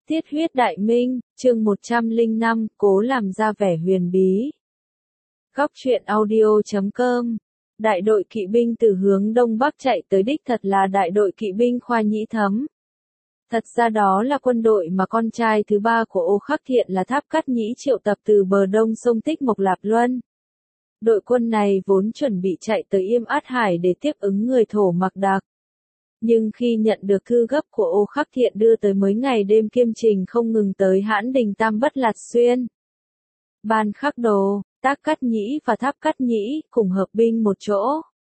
Tiết huyết đại minh, chương 105, cố làm ra vẻ huyền bí. Góc truyện audio.com. Đại đội kỵ binh từ hướng đông bắc chạy tới đích thật là đại đội kỵ binh Khoa Nhĩ Thấm. Thật ra đó là quân đội mà con trai thứ ba của Ô Khắc Thiện là Tháp Cát Nhĩ triệu tập từ bờ đông sông Tích Mộc Lạp Luân. Đội quân này vốn chuẩn bị chạy tới Yêm Át Hải để tiếp ứng người Thổ Mạc Đặc. Nhưng khi nhận được thư gấp của Ô Khắc Thiện đưa tới mấy ngày đêm kiêm trình không ngừng tới Hãn Đình Tam Bất Lạt Xuyên, Ban Khắc Đồ, Tác Cát Nhĩ và Tháp Cát Nhĩ cùng hợp binh một chỗ,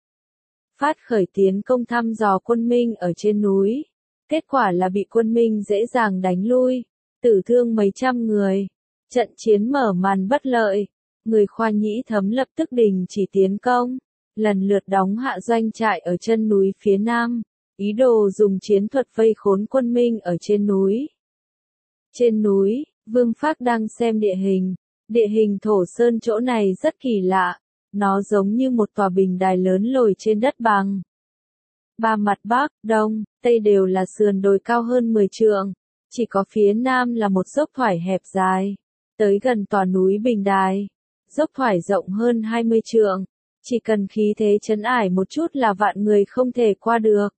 phát khởi tiến công thăm dò quân Minh ở trên núi. Kết quả là bị quân Minh dễ dàng đánh lui, tử thương mấy trăm người. Trận chiến mở màn bất lợi, người Khoa Nhĩ Thấm lập tức đình chỉ tiến công, lần lượt đóng hạ doanh trại ở chân núi phía nam, ý đồ dùng chiến thuật vây khốn quân Minh ở trên núi. Trên núi, Vương Phác đang xem địa hình Thổ Sơn chỗ này rất kỳ lạ, nó giống như một tòa bình đài lớn lồi trên đất bằng. Ba mặt Bắc, Đông, Tây đều là sườn đồi cao hơn 10 trượng, chỉ có phía Nam là một dốc thoải hẹp dài, tới gần tòa núi bình đài, dốc thoải rộng hơn 20 trượng, chỉ cần khí thế trấn ải một chút là vạn người không thể qua được.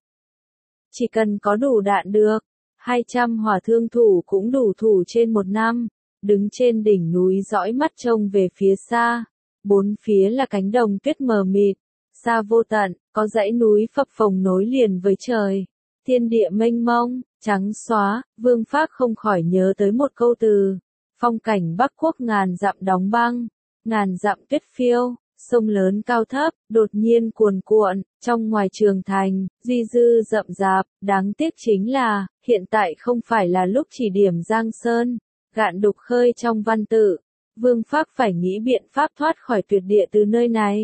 Chỉ cần có đủ đạn được, 200 hỏa thương thủ cũng đủ thủ trên một năm, đứng trên đỉnh núi dõi mắt trông về phía xa, bốn phía là cánh đồng tuyết mờ mịt, xa vô tận, có dãy núi phập phồng nối liền với trời, thiên địa mênh mông, trắng xóa. Vương Phác không khỏi nhớ tới một câu từ, phong cảnh Bắc Quốc ngàn dặm đóng băng, ngàn dặm tuyết phiêu. Sông lớn cao thấp, đột nhiên cuồn cuộn, trong ngoài trường thành, duy dư rậm rạp, đáng tiếc chính là, hiện tại không phải là lúc chỉ điểm Giang Sơn, gạn đục khơi trong văn tự. Vương Phác phải nghĩ biện pháp thoát khỏi tuyệt địa từ nơi này.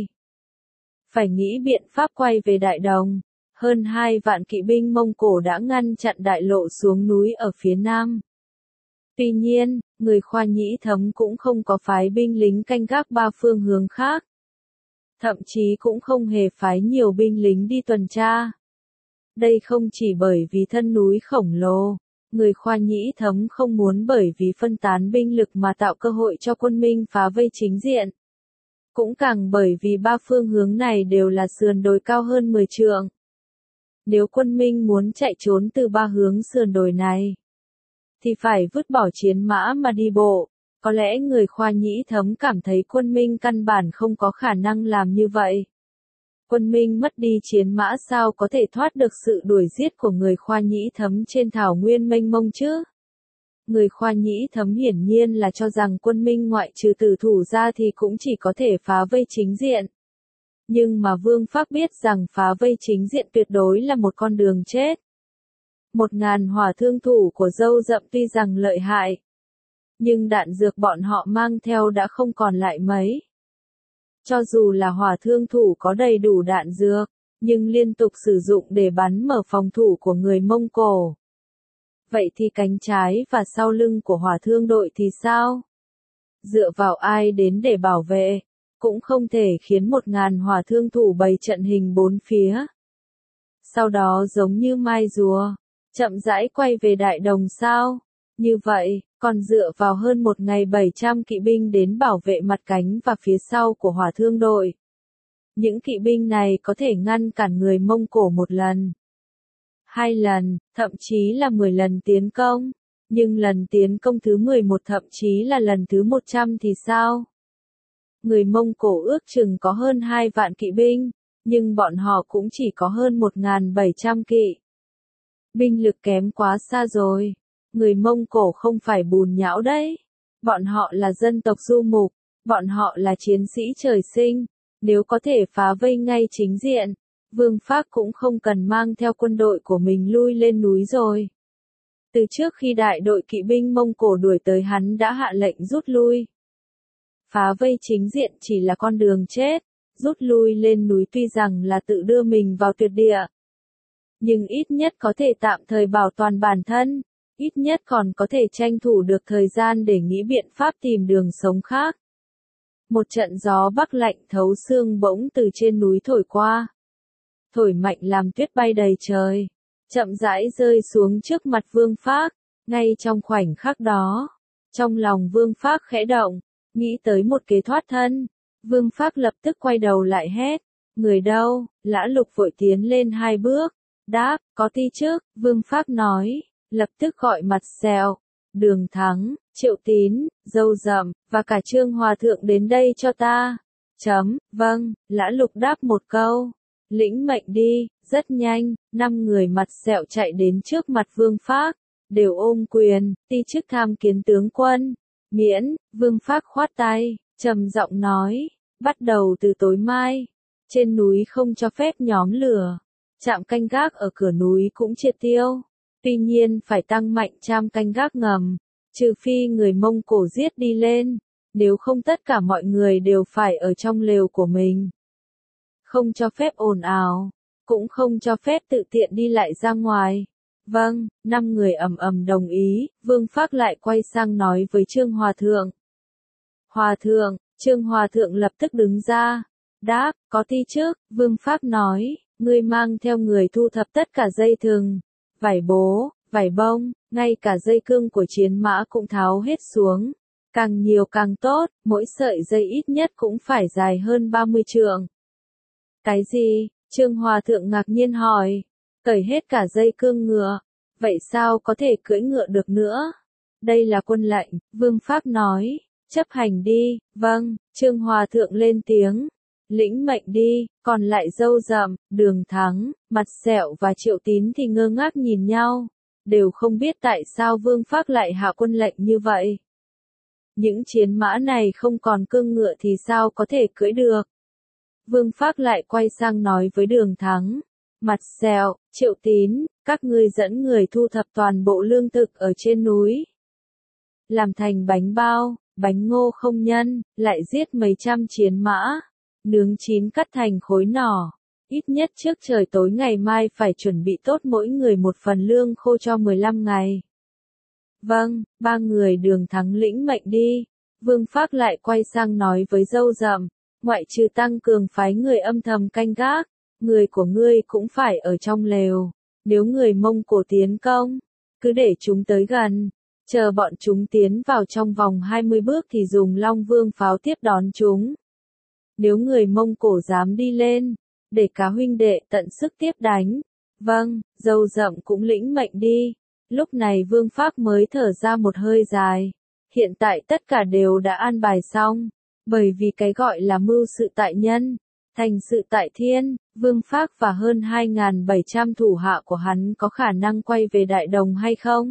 Phải nghĩ biện pháp quay về Đại Đồng. Hơn 2 vạn kỵ binh Mông Cổ đã ngăn chặn đại lộ xuống núi ở phía nam. Tuy nhiên, người Khoa Nhĩ Thấm cũng không có phái binh lính canh gác ba phương hướng khác. Thậm chí cũng không hề phái nhiều binh lính đi tuần tra. Đây không chỉ bởi vì thân núi khổng lồ, người Khoa Nhĩ Thấm không muốn bởi vì phân tán binh lực mà tạo cơ hội cho quân Minh phá vây chính diện. Cũng càng bởi vì ba phương hướng này đều là sườn đồi cao hơn 10 trượng. Nếu quân Minh muốn chạy trốn từ ba hướng sườn đồi này, thì phải vứt bỏ chiến mã mà đi bộ. Có lẽ người Khoa Nhĩ Thấm cảm thấy quân Minh căn bản không có khả năng làm như vậy. Quân Minh mất đi chiến mã sao có thể thoát được sự đuổi giết của người Khoa Nhĩ Thấm trên thảo nguyên mênh mông chứ? Người Khoa Nhĩ Thấm hiển nhiên là cho rằng quân Minh ngoại trừ tử thủ ra thì cũng chỉ có thể phá vây chính diện. Nhưng mà Vương Phác biết rằng phá vây chính diện tuyệt đối là một con đường chết. 1000 hỏa thương thủ của Dâu Dậm tuy rằng lợi hại, nhưng đạn dược bọn họ mang theo đã không còn lại mấy. Cho dù là hỏa thương thủ có đầy đủ đạn dược, nhưng liên tục sử dụng để bắn mở phòng thủ của người Mông Cổ. Vậy thì cánh trái và sau lưng của hỏa thương đội thì sao? Dựa vào ai đến để bảo vệ? Cũng không thể khiến 1000 hỏa thương thủ bày trận hình bốn phía. Sau đó giống như mai rùa, chậm rãi quay về Đại Đồng sao? Như vậy, còn dựa vào hơn một ngày 700 kỵ binh đến bảo vệ mặt cánh và phía sau của hỏa thương đội. Những kỵ binh này có thể ngăn cản người Mông Cổ một lần, 2 lần, thậm chí là 10 lần tiến công. Nhưng lần tiến công thứ 11 thậm chí là lần thứ 100 thì sao? Người Mông Cổ ước chừng có hơn 2 vạn kỵ binh, nhưng bọn họ cũng chỉ có hơn 1700 kỵ. Binh lực kém quá xa rồi. Người Mông Cổ không phải bùn nhão đấy. Bọn họ là dân tộc du mục, bọn họ là chiến sĩ trời sinh. Nếu có thể phá vây ngay chính diện, Vương Phác cũng không cần mang theo quân đội của mình lui lên núi rồi. Từ trước khi đại đội kỵ binh Mông Cổ đuổi tới hắn đã hạ lệnh rút lui. Phá vây chính diện chỉ là con đường chết, rút lui lên núi tuy rằng là tự đưa mình vào tuyệt địa. Nhưng ít nhất có thể tạm thời bảo toàn bản thân. Ít nhất còn có thể tranh thủ được thời gian để nghĩ biện pháp tìm đường sống khác. Một trận gió bắc lạnh thấu xương bỗng từ trên núi thổi qua. Thổi mạnh làm tuyết bay đầy trời. Chậm rãi rơi xuống trước mặt Vương Phác. Ngay trong khoảnh khắc đó, trong lòng Vương Phác khẽ động, nghĩ tới một kế thoát thân. Vương Phác lập tức quay đầu lại hét, người đâu? Lã Lục vội tiến lên 2 bước, đáp, có ti trước. Vương Phác nói, lập tức gọi Mặt Sẹo, Đường Thắng, Triệu Tín, Dâu Dậm, và cả Trương Hòa Thượng đến đây cho ta. Vâng, Lã Lục đáp một câu, lĩnh mệnh đi. Rất nhanh, 5 người Mặt Sẹo chạy đến trước mặt Vương Phác, đều ôm quyền, ti chức tham kiến tướng quân. Miễn. Vương Phác khoát tay, trầm giọng nói, bắt đầu từ tối mai, trên núi không cho phép nhóm lửa, trạm canh gác ở cửa núi cũng triệt tiêu. Tuy nhiên phải tăng mạnh trạm canh gác ngầm, trừ phi người Mông Cổ giết đi lên, nếu không tất cả mọi người đều phải ở trong lều của mình. Không cho phép ồn ào, cũng không cho phép tự tiện đi lại ra ngoài. Vâng, 5 người ầm ầm đồng ý. Vương Phác lại quay sang nói với Trương Hòa Thượng. Hòa Thượng. Trương Hòa Thượng lập tức đứng ra, đáp, có ti trước. Vương Phác nói, ngươi mang theo người thu thập tất cả dây thừng, vải bố, vải bông, ngay cả dây cương của chiến mã cũng tháo hết xuống. Càng nhiều càng tốt, mỗi sợi dây ít nhất cũng phải dài hơn 30 trượng. Cái gì? Trương Hòa Thượng ngạc nhiên hỏi. Cởi hết cả dây cương ngựa, vậy sao có thể cưỡi ngựa được nữa? Đây là quân lệnh. Vương Phác nói, chấp hành đi. Vâng. Trương Hòa Thượng lên tiếng, lĩnh mệnh đi. Còn lại Dâu Dậm, Đường Thắng, Mặt Sẹo và Triệu Tín thì ngơ ngác nhìn nhau, đều không biết tại sao Vương Phác lại hạ quân lệnh như vậy. Những chiến mã này không còn cương ngựa thì sao có thể cưỡi được? Vương Phác lại quay sang nói với Đường Thắng, Mặt Sẹo, Triệu Tín, các ngươi dẫn người thu thập toàn bộ lương thực ở trên núi, làm thành bánh bao, bánh ngô không nhân, lại giết mấy trăm chiến mã, nướng chín cắt thành khối nhỏ. Ít nhất trước trời tối ngày mai phải chuẩn bị tốt mỗi người một phần lương khô cho 15 ngày. Vâng. 3 người Đường Thắng lĩnh mệnh đi. Vương Phác lại quay sang nói với Dâu Dậm, ngoại trừ tăng cường phái người âm thầm canh gác, người của ngươi cũng phải ở trong lều. Nếu người Mông Cổ tiến công, cứ để chúng tới gần, chờ bọn chúng tiến vào trong vòng 20 bước thì dùng Long Vương pháo tiếp đón chúng. Nếu người Mông Cổ dám đi lên, để cả huynh đệ tận sức tiếp đánh. Vâng. Dâu Dậm cũng lĩnh mệnh đi. Lúc này Vương Phác mới thở ra một hơi dài. Hiện tại tất cả đều đã an bài xong, bởi vì cái gọi là mưu sự tại nhân, thành sự tại thiên. Vương Phác và hơn 2.700 thủ hạ của hắn có khả năng quay về Đại Đồng hay không?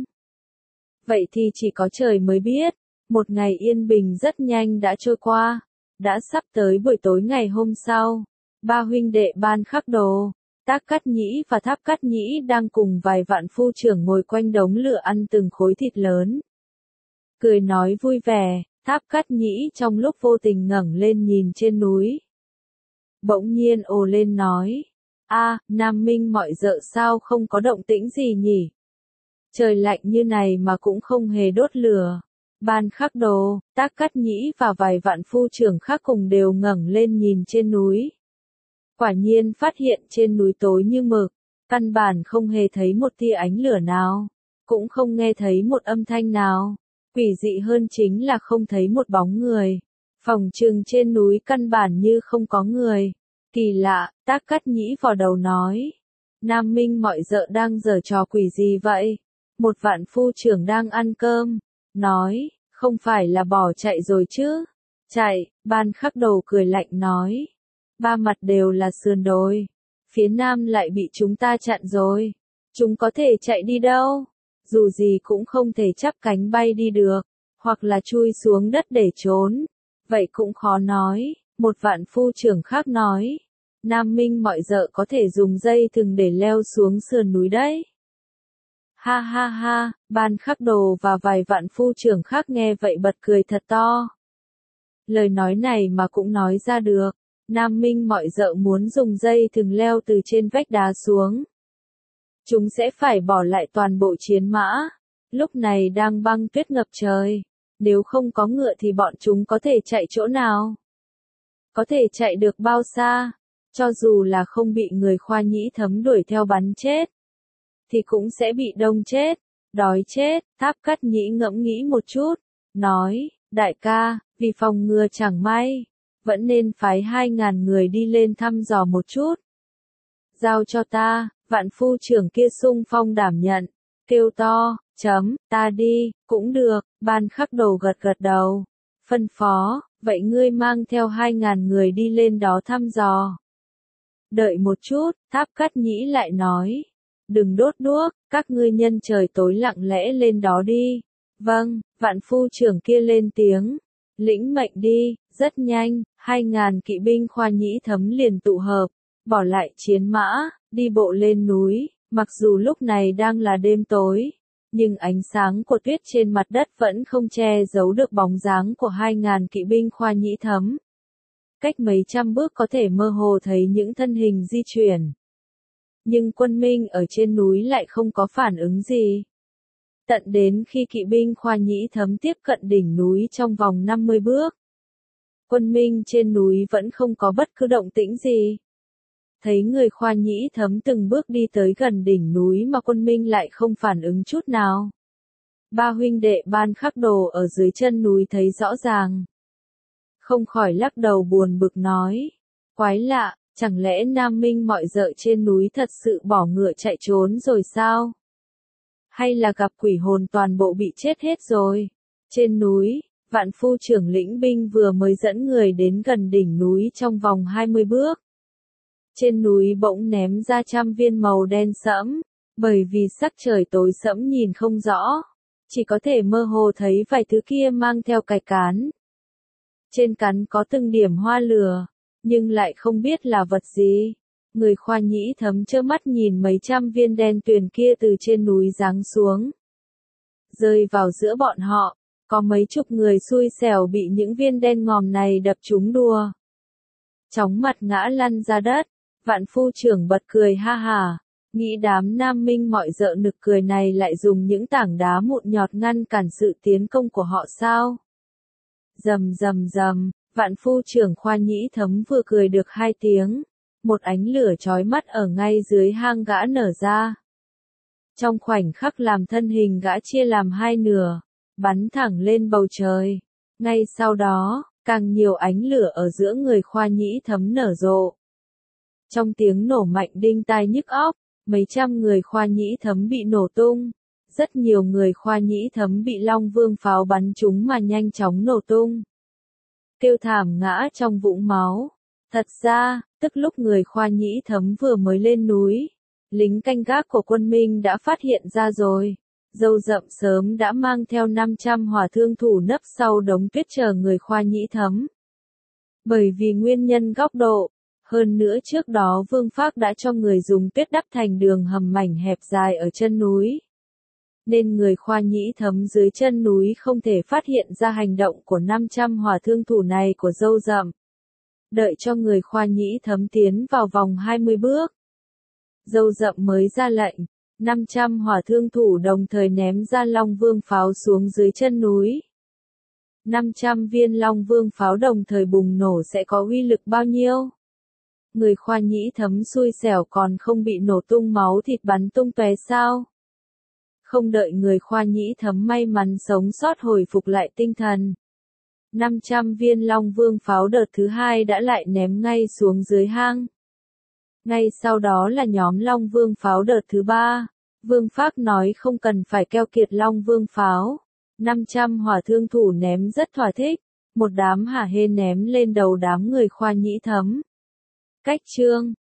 Vậy thì chỉ có trời mới biết. Một ngày yên bình rất nhanh đã trôi qua. Đã sắp tới buổi tối ngày hôm sau, 3 huynh đệ Ban Khắc Đồ, Tác Cát Nhĩ và Tháp Cát Nhĩ đang cùng vài vạn phu trưởng ngồi quanh đống lửa ăn từng khối thịt lớn. Cười nói vui vẻ, Tháp Cát Nhĩ trong lúc vô tình ngẩng lên nhìn trên núi. Bỗng nhiên ồ lên nói, Nam Minh mọi dợ sao không có động tĩnh gì nhỉ? Trời lạnh như này mà cũng không hề đốt lửa. Ban Khắc Đồ, Tác Cát Nhĩ và vài vạn phu trưởng khác cùng đều ngẩng lên nhìn trên núi. Quả nhiên phát hiện trên núi tối như mực, căn bản không hề thấy một tia ánh lửa nào, cũng không nghe thấy một âm thanh nào. Quỷ dị hơn chính là không thấy một bóng người. Phòng trừng trên núi căn bản như không có người. Kỳ lạ. Tác Cát Nhĩ vò đầu nói. Nam Minh mọi dợ đang giở trò quỷ gì vậy? Một vạn phu trưởng đang ăn cơm, nói, không phải là bỏ chạy rồi chứ? Chạy. Ban Khắc Đồ cười lạnh nói, 3 mặt đều là sườn đồi, phía nam lại bị chúng ta chặn rồi, chúng có thể chạy đi đâu? Dù gì cũng không thể chắp cánh bay đi được, hoặc là chui xuống đất để trốn, vậy cũng khó nói. Một vạn phu trưởng khác nói, Nam Minh mọi dợ có thể dùng dây thừng để leo xuống sườn núi đấy. Ha ha ha. Ban Khắc Đồ và vài vạn phu trưởng khác nghe vậy bật cười thật to. Lời nói này mà cũng nói ra được. Nam Minh mọi dợ muốn dùng dây thừng leo từ trên vách đá xuống, chúng sẽ phải bỏ lại toàn bộ chiến mã. Lúc này đang băng tuyết ngập trời, nếu không có ngựa thì bọn chúng có thể chạy chỗ nào? Có thể chạy được bao xa? Cho dù là không bị người Khoa Nhĩ Thấm đuổi theo bắn chết, thì cũng sẽ bị đông chết. Đói chết, Tháp Cát Nhĩ ngẫm nghĩ một chút, nói, đại ca, vì phòng ngừa chẳng may, vẫn nên phái 2.000 người đi lên thăm dò một chút. Giao cho ta, vạn phu trưởng kia xung phong đảm nhận, kêu to, ta đi, cũng được, Ban Khắc Đồ gật gật đầu, phân phó, vậy ngươi mang theo 2.000 người đi lên đó thăm dò. Đợi một chút, Tháp Cát Nhĩ lại nói, đừng đốt đuốc, các ngươi nhân trời tối lặng lẽ lên đó đi. Vâng, vạn phu trưởng kia lên tiếng, lĩnh mệnh đi, rất nhanh, 2.000 kỵ binh Khoa Nhĩ Thấm liền tụ hợp, bỏ lại chiến mã, đi bộ lên núi, mặc dù lúc này đang là đêm tối, nhưng ánh sáng của tuyết trên mặt đất vẫn không che giấu được bóng dáng của 2.000 kỵ binh Khoa Nhĩ Thấm. Cách mấy trăm bước có thể mơ hồ thấy những thân hình di chuyển. Nhưng quân Minh ở trên núi lại không có phản ứng gì. Tận đến khi kỵ binh Khoa Nhĩ Thấm tiếp cận đỉnh núi trong vòng 50 bước. Quân Minh trên núi vẫn không có bất cứ động tĩnh gì. Thấy người Khoa Nhĩ Thấm từng bước đi tới gần đỉnh núi mà quân Minh lại không phản ứng chút nào. Ba huynh đệ Ban Khắc Đồ ở dưới chân núi thấy rõ ràng. Không khỏi lắc đầu buồn bực nói. Quái lạ, chẳng lẽ Nam Minh mọi dợ trên núi thật sự bỏ ngựa chạy trốn rồi sao? Hay là gặp quỷ hồn toàn bộ bị chết hết rồi? Trên núi, vạn phu trưởng lĩnh binh vừa mới dẫn người đến gần đỉnh núi trong vòng 20 bước. Trên núi bỗng ném ra trăm viên màu đen sẫm, bởi vì sắc trời tối sẫm nhìn không rõ, chỉ có thể mơ hồ thấy vài thứ kia mang theo cái cán. Trên cán có từng điểm hoa lửa, nhưng lại không biết là vật gì. Người Khoa Nhĩ Thấm trơ mắt nhìn mấy trăm viên đen tuyền kia từ trên núi giáng xuống. Rơi vào giữa bọn họ, có mấy chục người xui xẻo bị những viên đen ngòm này đập trúng đùa. Chóng mặt ngã lăn ra đất, vạn phu trưởng bật cười ha hả, nghĩ đám Nam Minh mọi dợ nực cười này lại dùng những tảng đá mụn nhọt ngăn cản sự tiến công của họ sao? Rầm rầm rầm, vạn phu trưởng Khoa Nhĩ Thấm vừa cười được 2 tiếng, một ánh lửa chói mắt ở ngay dưới hang gã nở ra. Trong khoảnh khắc làm thân hình gã chia làm 2 nửa, bắn thẳng lên bầu trời. Ngay sau đó, càng nhiều ánh lửa ở giữa người Khoa Nhĩ Thấm nở rộ. Trong tiếng nổ mạnh đinh tai nhức óc, mấy trăm người Khoa Nhĩ Thấm bị nổ tung. Rất nhiều người Khoa Nhĩ Thấm bị Long Vương pháo bắn trúng mà nhanh chóng nổ tung. Kêu thảm ngã trong vũng máu. Thật ra, tức lúc người Khoa Nhĩ Thấm vừa mới lên núi, lính canh gác của quân Minh đã phát hiện ra rồi. Dâu Rậm sớm đã mang theo 500 hỏa thương thủ nấp sau đống tuyết chờ người Khoa Nhĩ Thấm. Bởi vì nguyên nhân góc độ, hơn nữa trước đó Vương Phác đã cho người dùng tuyết đắp thành đường hầm mảnh hẹp dài ở chân núi. Nên người Khoa Nhĩ Thấm dưới chân núi không thể phát hiện ra hành động của 500 hỏa thương thủ này của Dâu Rậm. Đợi cho người Khoa Nhĩ Thấm tiến vào vòng 20 bước. Dâu Rậm mới ra lệnh, 500 hỏa thương thủ đồng thời ném ra Long Vương pháo xuống dưới chân núi. 500 viên Long Vương pháo đồng thời bùng nổ sẽ có uy lực bao nhiêu? Người Khoa Nhĩ Thấm xui xẻo còn không bị nổ tung máu thịt bắn tung tóe sao? Không đợi người Khoa Nhĩ Thấm may mắn sống sót hồi phục lại tinh thần. 500 viên Long Vương pháo đợt thứ 2 đã lại ném ngay xuống dưới hang. Ngay sau đó là nhóm Long Vương pháo đợt thứ 3. Vương Phác nói không cần phải keo kiệt Long Vương pháo. 500 hỏa thương thủ ném rất thỏa thích. Một đám hả hê ném lên đầu đám người Khoa Nhĩ Thấm. Cách chương